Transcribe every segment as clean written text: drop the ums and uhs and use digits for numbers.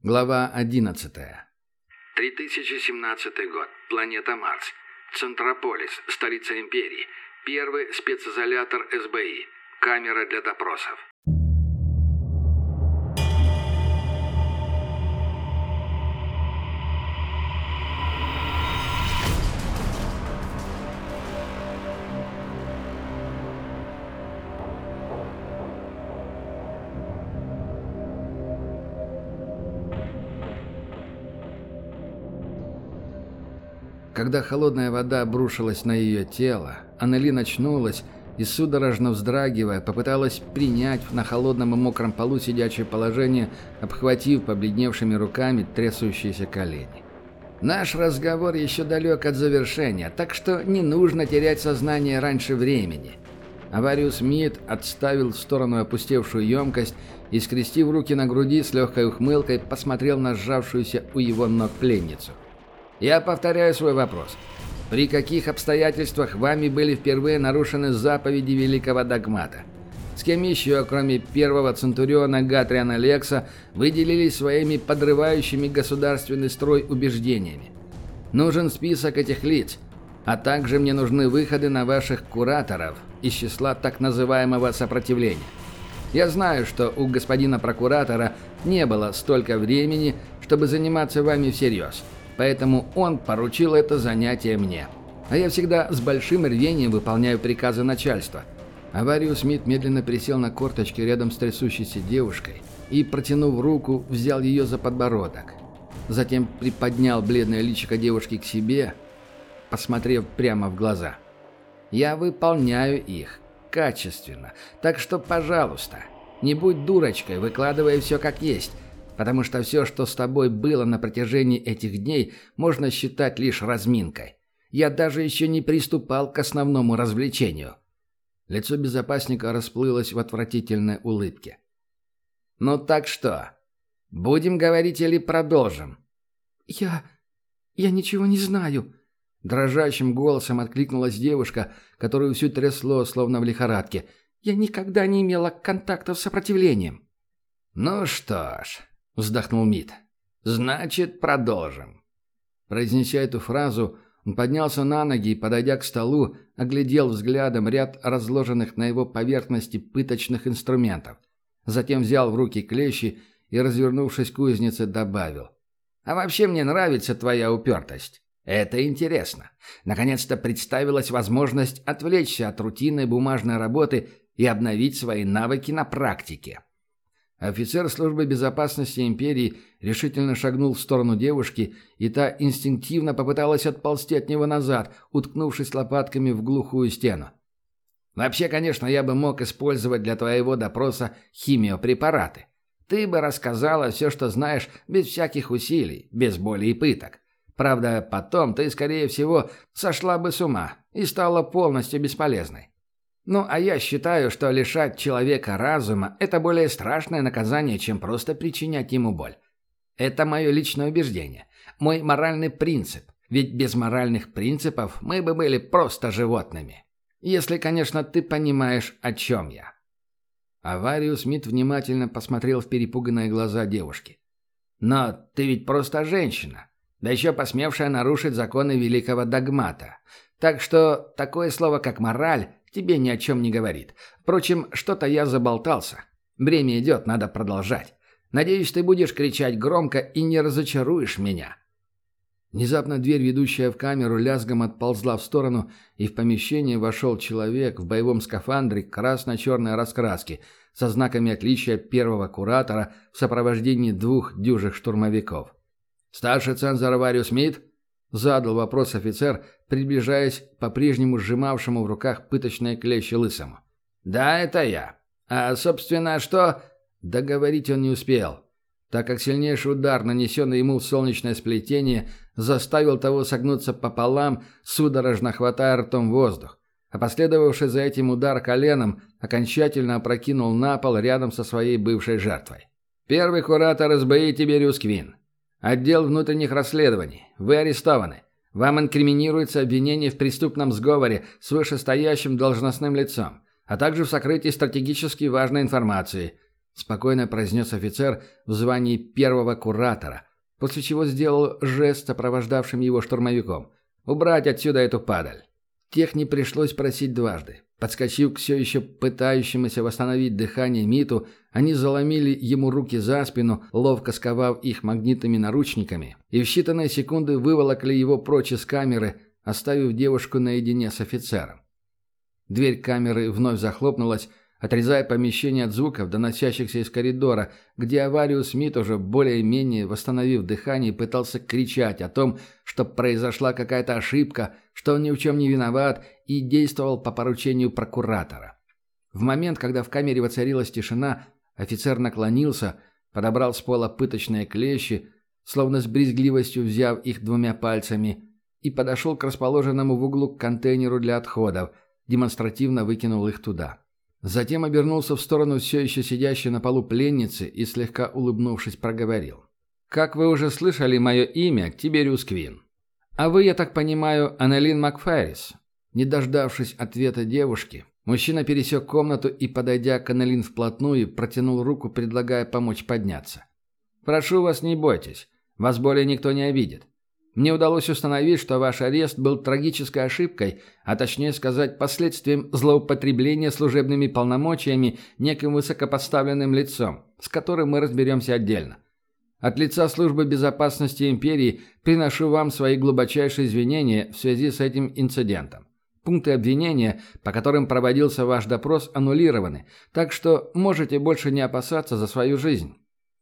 Глава 11. 3017 год. Планета Марс. Центрополис, столица империи. Первый специзолятор СБИ. Камера для допросов. Когда холодная вода обрушилась на ее тело, Аннелин очнулась и, судорожно вздрагивая, попыталась принять на холодном и мокром полу сидячее положение, обхватив побледневшими руками трясущиеся колени. «Наш разговор еще далек от завершения, так что не нужно терять сознание раньше времени». Авариус Мид отставил в сторону опустевшую емкость и, скрестив руки на груди, с легкой ухмылкой посмотрел на сжавшуюся у его ног пленницу. «Я повторяю свой вопрос. При каких обстоятельствах вами были впервые нарушены заповеди Великого Догмата? С кем еще, кроме первого Центуриона Гатриана Лекса, вы делились своими подрывающими государственный строй убеждениями? Нужен список этих лиц, а также мне нужны выходы на ваших кураторов из числа так называемого сопротивления. Я знаю, что у господина прокуратора не было столько времени, чтобы заниматься вами всерьез». Поэтому он поручил это занятие мне. А я всегда с большим рвением выполняю приказы начальства. Авариус Смит медленно присел на корточки рядом с трясущейся девушкой и, протянув руку, взял ее за подбородок. Затем приподнял бледное личико девушки к себе, посмотрев прямо в глаза. «Я выполняю их. Качественно. Так что, пожалуйста, не будь дурочкой, выкладывай все как есть. Потому что все, что с тобой было на протяжении этих дней, можно считать лишь разминкой. Я даже еще не приступал к основному развлечению». Лицо безопасника расплылось в отвратительной улыбке. «Ну так что? Будем говорить или продолжим?» «Я ничего не знаю», — дрожащим голосом откликнулась девушка, которую всю трясло, словно в лихорадке. «Я никогда не имела контактов с сопротивлением». «Ну что ж», — вздохнул Мид. «Значит, продолжим». Произнеся эту фразу, он поднялся на ноги и, подойдя к столу, оглядел взглядом ряд разложенных на его поверхности пыточных инструментов. Затем взял в руки клещи и, развернувшись к кузнице, добавил. «А вообще мне нравится твоя упертость. Это интересно. Наконец-то представилась возможность отвлечься от рутинной бумажной работы и обновить свои навыки на практике». Офицер службы безопасности империи решительно шагнул в сторону девушки, и та инстинктивно попыталась отползти от него назад, уткнувшись лопатками в глухую стену. «Вообще, конечно, я бы мог использовать для твоего допроса химиопрепараты. Ты бы рассказала все, что знаешь, без всяких усилий, без боли и пыток. Правда, потом ты, скорее всего, сошла бы с ума и стала полностью бесполезной. Ну, а я считаю, что лишать человека разума – это более страшное наказание, чем просто причинять ему боль. Это мое личное убеждение, мой моральный принцип. Ведь без моральных принципов мы бы были просто животными. Если, конечно, ты понимаешь, о чем я». Авариус Смит внимательно посмотрел в перепуганные глаза девушки. «Но ты ведь просто женщина, да еще посмевшая нарушить законы Великого Догмата. Так что такое слово, как «мораль», тебе ни о чем не говорит. Впрочем, что-то я заболтался. Время идет, надо продолжать. Надеюсь, ты будешь кричать громко и не разочаруешь меня». Внезапно дверь, ведущая в камеру, лязгом отползла в сторону, и в помещение вошел человек в боевом скафандре красно-черной раскраски со знаками отличия первого куратора в сопровождении 2 дюжих штурмовиков. «Старший цензор Авариус Смит?» — задал вопрос офицер, приближаясь к по-прежнему сжимавшему в руках пыточные клещи лысому. «Да, это я. А, собственно, что...» Договорить он не успел, так как сильнейший удар, нанесенный ему в солнечное сплетение, заставил того согнуться пополам, судорожно хватая ртом воздух, а последовавший за этим удар коленом окончательно опрокинул на пол рядом со своей бывшей жертвой. «Первый куратор СБИ Тибериус Квин. Отдел внутренних расследований. Вы арестованы. Вам инкриминируется обвинение в преступном сговоре с вышестоящим должностным лицом, а также в сокрытии стратегически важной информации. — спокойно произнес офицер в звании первого куратора, после чего сделал жест сопровождавшим его штурмовиком. «Убрать отсюда эту падаль!» Тех не пришлось просить дважды. Подскочив к все еще пытающемуся восстановить дыхание Миту, они заломили ему руки за спину, ловко сковав их магнитными наручниками, и в считанные секунды выволокли его прочь из камеры, оставив девушку наедине с офицером. Дверь камеры вновь захлопнулась, отрезая помещение от звуков, доносящихся из коридора, где Авариус Смит, уже более-менее восстановив дыхание, пытался кричать о том, что произошла какая-то ошибка, что он ни в чем не виноват и действовал по поручению прокуратора. В момент, когда в камере воцарилась тишина, офицер наклонился, подобрал с пола пыточные клещи, словно с брезгливостью взяв их двумя пальцами, и подошел к расположенному в углу контейнеру для отходов, демонстративно выкинул их туда. Затем обернулся в сторону все еще сидящей на полу пленницы и, слегка улыбнувшись, проговорил. «Как вы уже слышали, мое имя Тибериус Квин. А вы, я так понимаю, Аннелин Макферрис?» Не дождавшись ответа девушки, мужчина пересек комнату и, подойдя к Аннелин вплотную, протянул руку, предлагая помочь подняться. «Прошу вас, не бойтесь. Вас более никто не обидит. Мне удалось установить, что ваш арест был трагической ошибкой, а точнее сказать, последствием злоупотребления служебными полномочиями неким высокопоставленным лицом, с которым мы разберемся отдельно. От лица Службы безопасности империи приношу вам свои глубочайшие извинения в связи с этим инцидентом. Пункты обвинения, по которым проводился ваш допрос, аннулированы, так что можете больше не опасаться за свою жизнь».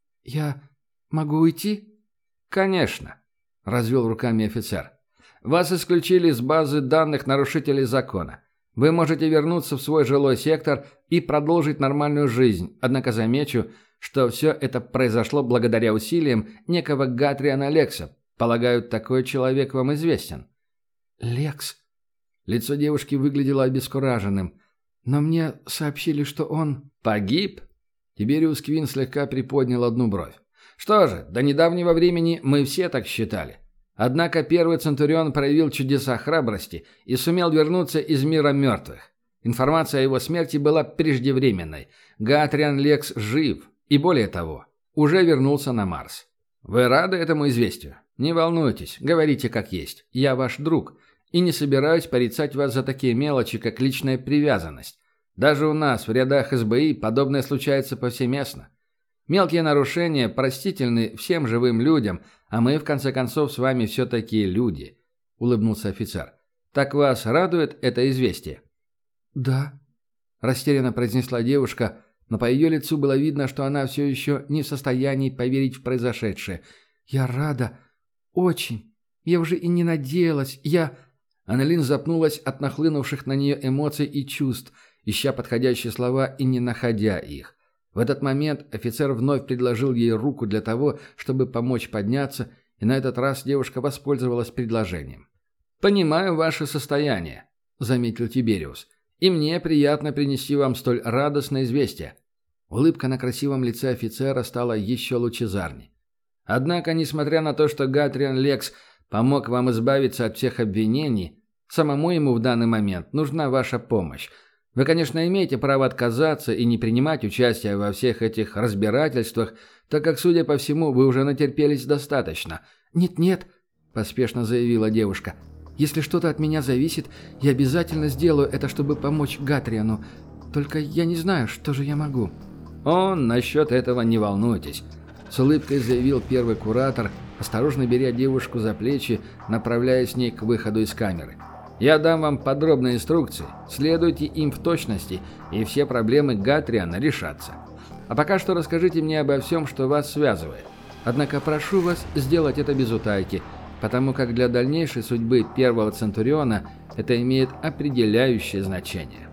«Я могу уйти?» «Конечно», — развел руками офицер. «Вас исключили из базы данных нарушителей закона. Вы можете вернуться в свой жилой сектор и продолжить нормальную жизнь, однако замечу, что все это произошло благодаря усилиям некого Гатриана Лекса. Полагаю, такой человек вам известен». «Лекс?» Лицо девушки выглядело обескураженным. «Но мне сообщили, что он...» «Погиб?» Тибериус Квин слегка приподнял одну бровь. «Что же, до недавнего времени мы все так считали. Однако первый Центурион проявил чудеса храбрости и сумел вернуться из мира мертвых. Информация о его смерти была преждевременной. Гатриан Лекс жив, и более того, уже вернулся на Марс. Вы рады этому известию? Не волнуйтесь, говорите как есть. Я ваш друг, и не собираюсь порицать вас за такие мелочи, как личная привязанность. Даже у нас, в рядах СБИ, подобное случается повсеместно. Мелкие нарушения простительны всем живым людям, а мы, в конце концов, с вами все-таки люди», — улыбнулся офицер. «Так вас радует это известие?» «Да», — растерянно произнесла девушка, но по ее лицу было видно, что она все еще не в состоянии поверить в произошедшее. «Я рада. Очень. Я уже и не надеялась. Аннелин запнулась от нахлынувших на нее эмоций и чувств, ища подходящие слова и не находя их. В этот момент офицер вновь предложил ей руку для того, чтобы помочь подняться, и на этот раз девушка воспользовалась предложением. «Понимаю ваше состояние», — заметил Тибериус, — «и мне приятно принести вам столь радостное известие». Улыбка на красивом лице офицера стала еще лучезарней. «Однако, несмотря на то, что Гатриан Лекс помог вам избавиться от всех обвинений, самому ему в данный момент нужна ваша помощь. Вы, конечно, имеете право отказаться и не принимать участие во всех этих разбирательствах, так как, судя по всему, вы уже натерпелись достаточно». «Нет-нет», — поспешно заявила девушка. «Если что-то от меня зависит, я обязательно сделаю это, чтобы помочь Гатриану. Только я не знаю, что же я могу». «О, насчет этого не волнуйтесь», — с улыбкой заявил первый куратор, осторожно беря девушку за плечи, направляя с ней к выходу из камеры. «Я дам вам подробные инструкции, следуйте им в точности, и все проблемы Гатриана решатся. А пока что расскажите мне обо всем, что вас связывает. Однако прошу вас сделать это без утайки, потому как для дальнейшей судьбы первого Центуриона это имеет определяющее значение».